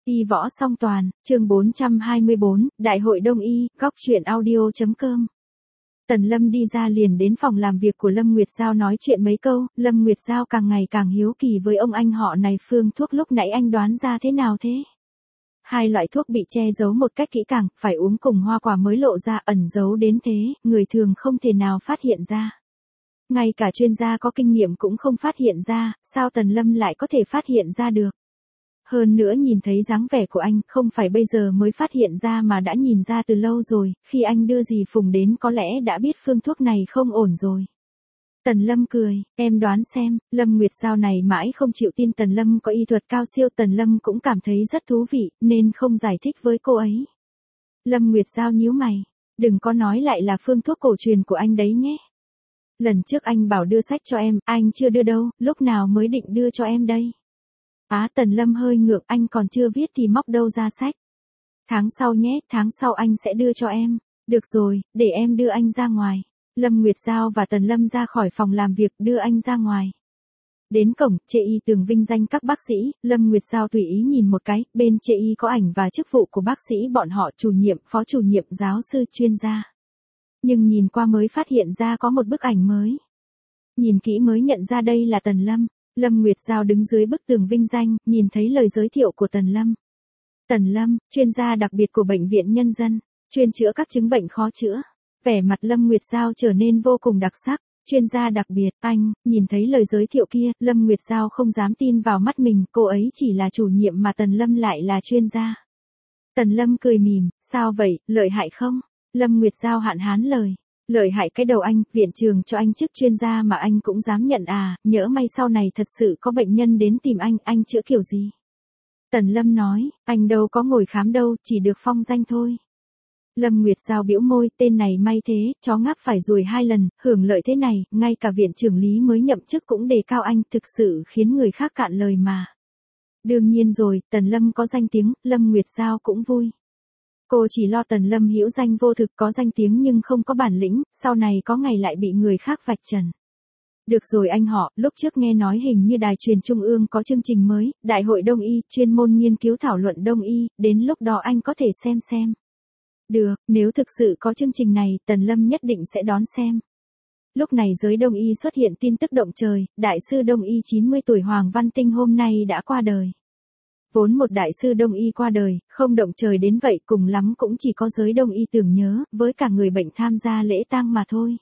Y võ song toàn, chương 424, Đại hội Đông Y, góc truyện audio.com. Tần Lâm đi ra liền đến phòng làm việc của Lâm Nguyệt Giao nói chuyện mấy câu, Lâm Nguyệt Giao càng ngày càng hiếu kỳ với ông anh họ này. Phương thuốc lúc nãy anh đoán ra thế nào thế? Hai loại thuốc bị che giấu một cách kỹ càng, phải uống cùng hoa quả mới lộ ra, ẩn giấu đến thế, người thường không thể nào phát hiện ra. Ngay cả chuyên gia có kinh nghiệm cũng không phát hiện ra, sao Tần Lâm lại có thể phát hiện ra được? Hơn nữa nhìn thấy dáng vẻ của anh, không phải bây giờ mới phát hiện ra mà đã nhìn ra từ lâu rồi, khi anh đưa dì Phùng đến có lẽ đã biết phương thuốc này không ổn rồi. Tần Lâm cười, em đoán xem. Lâm Nguyệt Giao này mãi không chịu tin Tần Lâm có y thuật cao siêu. Tần Lâm cũng cảm thấy rất thú vị, nên không giải thích với cô ấy. Lâm Nguyệt Giao nhíu mày, đừng có nói lại là phương thuốc cổ truyền của anh đấy nhé. Lần trước anh bảo đưa sách cho em, anh chưa đưa đâu, lúc nào mới định đưa cho em đây? Tần Lâm hơi ngượng, anh còn chưa viết thì móc đâu ra sách. Tháng sau nhé, tháng sau anh sẽ đưa cho em. Được rồi, để em đưa anh ra ngoài. Lâm Nguyệt Giao và Tần Lâm ra khỏi phòng làm việc, đưa anh ra ngoài. Đến cổng, chê y tường vinh danh các bác sĩ, Lâm Nguyệt Giao tùy ý nhìn một cái, bên chê y có ảnh và chức vụ của bác sĩ bọn họ: chủ nhiệm, phó chủ nhiệm, giáo sư, chuyên gia. Nhưng nhìn qua mới phát hiện ra có một bức ảnh mới. Nhìn kỹ mới nhận ra đây là Tần Lâm. Lâm Nguyệt Giao đứng dưới bức tường vinh danh, nhìn thấy lời giới thiệu của Tần Lâm. Tần Lâm, chuyên gia đặc biệt của Bệnh viện Nhân dân, chuyên chữa các chứng bệnh khó chữa. Vẻ mặt Lâm Nguyệt Giao trở nên vô cùng đặc sắc. Chuyên gia đặc biệt, anh, nhìn thấy lời giới thiệu kia, Lâm Nguyệt Giao không dám tin vào mắt mình, cô ấy chỉ là chủ nhiệm mà Tần Lâm lại là chuyên gia. Tần Lâm cười mỉm, sao vậy, lợi hại không? Lâm Nguyệt Giao hạn hán lời. Lợi hại cái đầu anh, viện trường cho anh chức chuyên gia mà anh cũng dám nhận à, nhỡ may sau này thật sự có bệnh nhân đến tìm anh chữa kiểu gì? Tần Lâm nói, anh đâu có ngồi khám đâu, chỉ được phong danh thôi. Lâm Nguyệt Giao bĩu môi, tên này may thế, chó ngáp phải ruồi 2 lần, hưởng lợi thế này, ngay cả viện trưởng lý mới nhậm chức cũng đề cao anh, thực sự khiến người khác cạn lời mà. Đương nhiên rồi, Tần Lâm có danh tiếng, Lâm Nguyệt Giao cũng vui. Cô chỉ lo Tần Lâm hữu danh vô thực, có danh tiếng nhưng không có bản lĩnh, sau này có ngày lại bị người khác vạch trần. Được rồi anh họ, lúc trước nghe nói hình như Đài Truyền Trung ương có chương trình mới, Đại hội Đông Y, chuyên môn nghiên cứu thảo luận Đông Y, đến lúc đó anh có thể xem. Được, nếu thực sự có chương trình này, Tần Lâm nhất định sẽ đón xem. Lúc này giới Đông Y xuất hiện tin tức động trời, Đại sư Đông Y 90 tuổi Hoàng Văn Tinh hôm nay đã qua đời. Vốn một đại sư Đông Y qua đời, không động trời đến vậy, cùng lắm cũng chỉ có giới Đông Y tưởng nhớ, với cả người bệnh tham gia lễ tang mà thôi.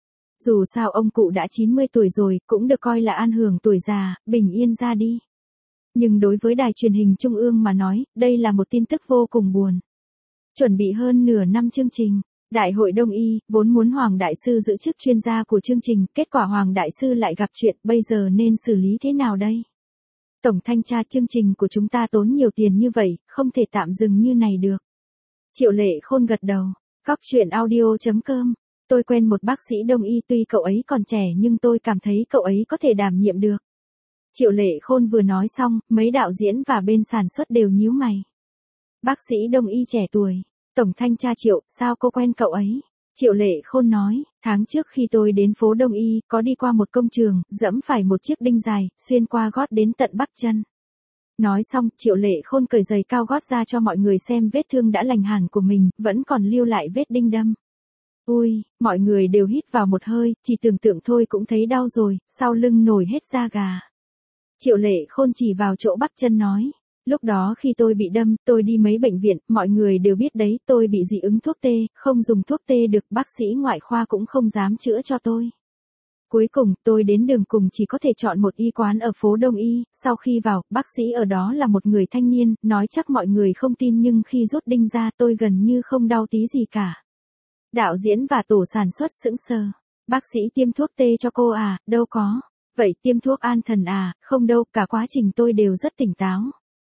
Dù sao ông cụ đã 90 tuổi rồi, cũng được coi là an hưởng tuổi già, bình yên ra đi. Nhưng đối với Đài Truyền hình Trung ương mà nói, đây là một tin tức vô cùng buồn. Chuẩn bị hơn nửa năm chương trình, Đại hội Đông Y, vốn muốn Hoàng Đại Sư giữ chức chuyên gia của chương trình, kết quả Hoàng Đại Sư lại gặp chuyện, bây giờ nên xử lý thế nào đây? Tổng thanh tra chương trình của chúng ta tốn nhiều tiền như vậy, không thể tạm dừng như này được. Triệu Lệ Khôn gật đầu. Góc truyện audio.com. Tôi quen một bác sĩ Đông Y, tuy cậu ấy còn trẻ nhưng tôi cảm thấy cậu ấy có thể đảm nhiệm được. Triệu Lệ Khôn vừa nói xong, mấy đạo diễn và bên sản xuất đều nhíu mày. Bác sĩ Đông Y trẻ tuổi. Tổng thanh tra Triệu, sao cô quen cậu ấy? Triệu Lệ Khôn nói, tháng trước khi tôi đến phố Đông Y, có đi qua một công trường, dẫm phải một chiếc đinh dài, xuyên qua gót đến tận bắp chân. Nói xong, Triệu Lệ Khôn cởi giày cao gót ra cho mọi người xem vết thương đã lành hẳn của mình, vẫn còn lưu lại vết đinh đâm. Ui, mọi người đều hít vào một hơi, chỉ tưởng tượng thôi cũng thấy đau rồi, sau lưng nổi hết da gà. Triệu Lệ Khôn chỉ vào chỗ bắp chân nói. Lúc đó khi tôi bị đâm, tôi đi mấy bệnh viện, mọi người đều biết đấy, tôi bị dị ứng thuốc tê, không dùng thuốc tê được, bác sĩ ngoại khoa cũng không dám chữa cho tôi. Cuối cùng, tôi đến đường cùng chỉ có thể chọn một y quán ở phố Đông Y, sau khi vào, bác sĩ ở đó là một người thanh niên, nói chắc mọi người không tin nhưng khi rút đinh ra tôi gần như không đau tí gì cả. Đạo diễn và tổ sản xuất sững sờ. Bác sĩ tiêm thuốc tê cho cô à, đâu có. Vậy tiêm thuốc an thần à, không đâu, cả quá trình tôi đều rất tỉnh táo.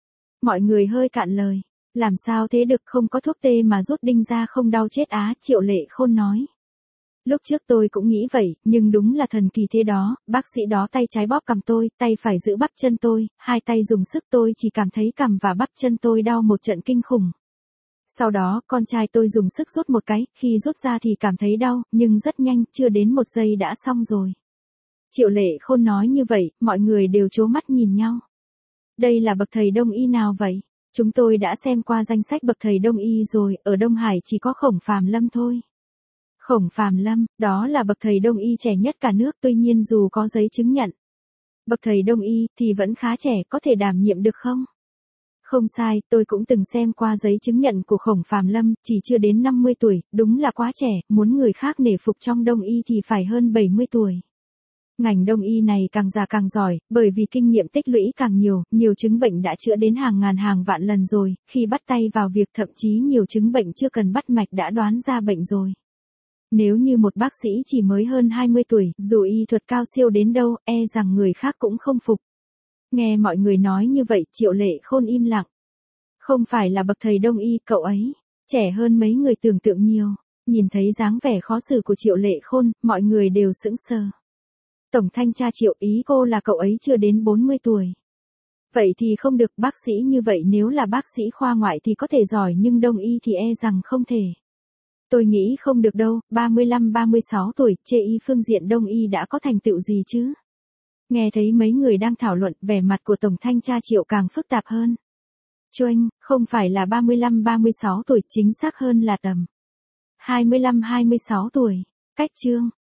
Mọi người hơi cạn lời. Làm sao thế được, không có thuốc tê mà rút đinh ra không đau chết á, Triệu Lệ Khôn nói. Lúc trước tôi cũng nghĩ vậy, nhưng đúng là thần kỳ thế đó, bác sĩ đó tay trái bóp cằm tôi, tay phải giữ bắp chân tôi, hai tay dùng sức tôi chỉ cảm thấy cằm và bắp chân tôi đau một trận kinh khủng. Sau đó, con trai tôi dùng sức rút một cái, khi rút ra thì cảm thấy đau, nhưng rất nhanh, chưa đến 1 giây đã xong rồi. Triệu Lệ Khôn nói như vậy, mọi người đều trố mắt nhìn nhau. Đây là bậc thầy Đông Y nào vậy? Chúng tôi đã xem qua danh sách bậc thầy đông y rồi, ở Đông Hải chỉ có Khổng Phàm Lâm thôi. Khổng Phàm Lâm, đó là bậc thầy đông y trẻ nhất cả nước, tuy nhiên dù có giấy chứng nhận bậc thầy đông y thì vẫn khá trẻ, có thể đảm nhiệm được không? Không sai, tôi cũng từng xem qua giấy chứng nhận của Khổng Phàm Lâm, chỉ chưa đến 50 tuổi, đúng là quá trẻ, muốn người khác nể phục trong đông y thì phải hơn 70 tuổi. Ngành đông y này càng già càng giỏi, bởi vì kinh nghiệm tích lũy càng nhiều chứng bệnh đã chữa đến hàng ngàn hàng vạn lần rồi, khi bắt tay vào việc thậm chí nhiều chứng bệnh chưa cần bắt mạch đã đoán ra bệnh rồi. Nếu như một bác sĩ chỉ mới hơn 20 tuổi, dù y thuật cao siêu đến đâu, e rằng người khác cũng không phục. Nghe mọi người nói như vậy, Triệu Lệ Khôn im lặng. Không phải là bậc thầy đông y, cậu ấy trẻ hơn mấy người tưởng tượng nhiều. Nhìn thấy dáng vẻ khó xử của Triệu Lệ Khôn, mọi người đều sững sờ. Tổng thanh tra Triệu, ý cô là cậu ấy chưa đến 40 tuổi. Vậy thì không được, bác sĩ như vậy nếu là bác sĩ khoa ngoại thì có thể giỏi nhưng đông y thì e rằng không thể. Tôi nghĩ không được đâu, 35-36 tuổi, chê y phương diện đông y đã có thành tựu gì chứ? Nghe thấy mấy người đang thảo luận, vẻ mặt của Tổng thanh tra Triệu càng phức tạp hơn. Choanh, không phải là 35-36 tuổi, chính xác hơn là tầm 25-26 tuổi. Cách chương